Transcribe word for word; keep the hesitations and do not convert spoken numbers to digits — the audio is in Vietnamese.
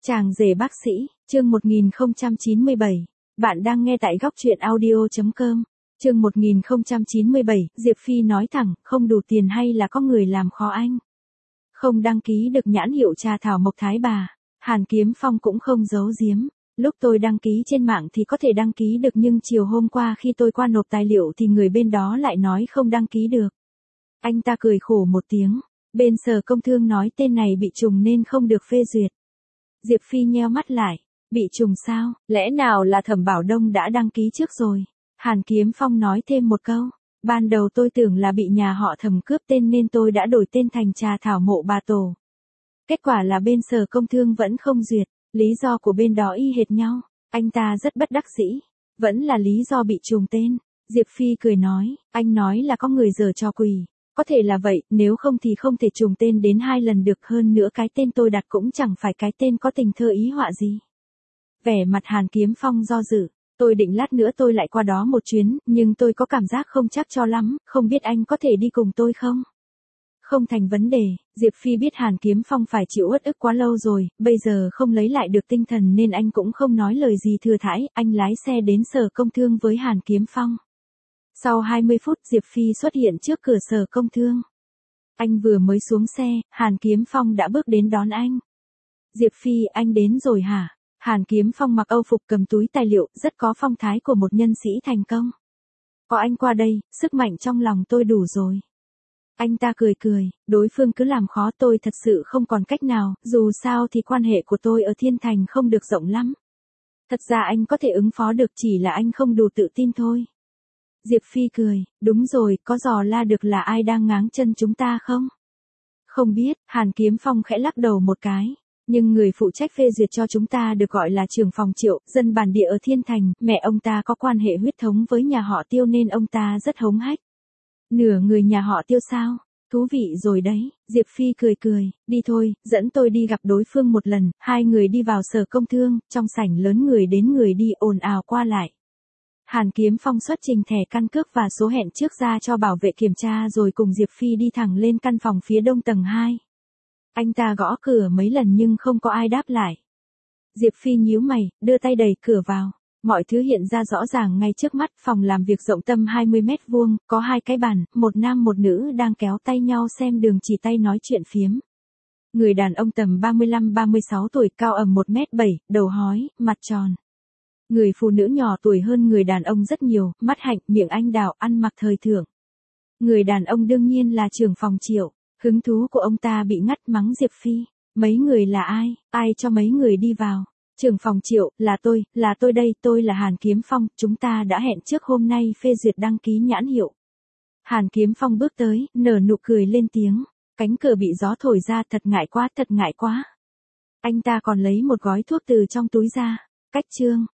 Chàng rể bác sĩ, chương một nghìn không trăm chín mươi bảy. Bạn đang nghe tại góc truyện audio.com. Chương một nghìn không trăm chín mươi bảy, Diệp Phi nói thẳng, không đủ tiền hay là có người làm khó anh? Không đăng ký được nhãn hiệu trà thảo mộc Thái Bà. Hàn Kiếm Phong cũng không giấu giếm. Lúc tôi đăng ký trên mạng thì có thể đăng ký được, nhưng chiều hôm qua khi tôi qua nộp tài liệu thì người bên đó lại nói không đăng ký được. Anh ta cười khổ một tiếng. Bên Sở Công Thương nói tên này bị trùng nên không được phê duyệt. Diệp Phi nheo mắt lại. Bị trùng sao? Lẽ nào là Thẩm Bảo Đông đã đăng ký trước rồi? Hàn Kiếm Phong nói thêm một câu. Ban đầu tôi tưởng là bị nhà họ Thẩm cướp tên nên tôi đã đổi tên thành trà thảo mộ bà tổ. Kết quả là bên Sở Công Thương vẫn không duyệt. Lý do của bên đó y hệt nhau. Anh ta rất bất đắc dĩ. Vẫn là lý do bị trùng tên. Diệp Phi cười nói. Anh nói là có người giở trò quỷ. Có thể là vậy, nếu không thì không thể trùng tên đến hai lần được, hơn nữa cái tên tôi đặt cũng chẳng phải cái tên có tình thơ ý họa gì. Vẻ mặt Hàn Kiếm Phong do dự. Tôi định lát nữa tôi lại qua đó một chuyến, nhưng tôi có cảm giác không chắc cho lắm, không biết anh có thể đi cùng tôi không? Không thành vấn đề. Diệp Phi biết Hàn Kiếm Phong phải chịu uất ức quá lâu rồi, bây giờ không lấy lại được tinh thần nên anh cũng không nói lời gì thừa thãi, anh lái xe đến Sở Công Thương với Hàn Kiếm Phong. Sau hai mươi phút Diệp Phi xuất hiện trước cửa Sở Công Thương. Anh vừa mới xuống xe, Hàn Kiếm Phong đã bước đến đón anh. Diệp Phi, anh đến rồi hả? Hàn Kiếm Phong mặc Âu phục cầm túi tài liệu, rất có phong thái của một nhân sĩ thành công. Có anh qua đây, sức mạnh trong lòng tôi đủ rồi. Anh ta cười cười, đối phương cứ làm khó tôi thật sự không còn cách nào, dù sao thì quan hệ của tôi ở Thiên Thành không được rộng lắm. Thật ra anh có thể ứng phó được, chỉ là anh không đủ tự tin thôi. Diệp Phi cười, đúng rồi, có dò la được là ai đang ngáng chân chúng ta không? Không biết, Hàn Kiếm Phong khẽ lắc đầu một cái. Nhưng người phụ trách phê duyệt cho chúng ta được gọi là trưởng phòng Triệu, dân bản địa ở Thiên Thành, mẹ ông ta có quan hệ huyết thống với nhà họ Tiêu nên ông ta rất hống hách. Nửa người nhà họ Tiêu sao? Thú vị rồi đấy. Diệp Phi cười cười, đi thôi, dẫn tôi đi gặp đối phương một lần. Hai người đi vào Sở Công Thương, trong sảnh lớn người đến người đi ồn ào qua lại. Hàn Kiếm Phong xuất trình thẻ căn cước và số hẹn trước ra cho bảo vệ kiểm tra rồi cùng Diệp Phi đi thẳng lên căn phòng phía đông tầng hai. Anh ta gõ cửa mấy lần nhưng không có ai đáp lại. Diệp Phi nhíu mày, đưa tay đẩy cửa vào. Mọi thứ hiện ra rõ ràng ngay trước mắt, phòng làm việc rộng tầm hai mươi mét vuông, có hai cái bàn, một nam một nữ đang kéo tay nhau xem đường chỉ tay nói chuyện phiếm. Người đàn ông tầm ba mươi lăm ba mươi sáu tuổi, cao ẩm một mét bảy, đầu hói, mặt tròn. Người phụ nữ nhỏ tuổi hơn người đàn ông rất nhiều, mắt hạnh, miệng anh đào, ăn mặc thời thượng. Người đàn ông đương nhiên là trưởng phòng Triệu. Hứng thú của ông ta bị ngắt, mắng Diệp Phi. Mấy người là ai? Ai cho mấy người đi vào? Trưởng phòng Triệu, là tôi, là tôi đây, tôi là Hàn Kiếm Phong, chúng ta đã hẹn trước hôm nay phê duyệt đăng ký nhãn hiệu. Hàn Kiếm Phong bước tới, nở nụ cười lên tiếng. Cánh cửa bị gió thổi ra, thật ngại quá, thật ngại quá. Anh ta còn lấy một gói thuốc từ trong túi ra. Cách chương,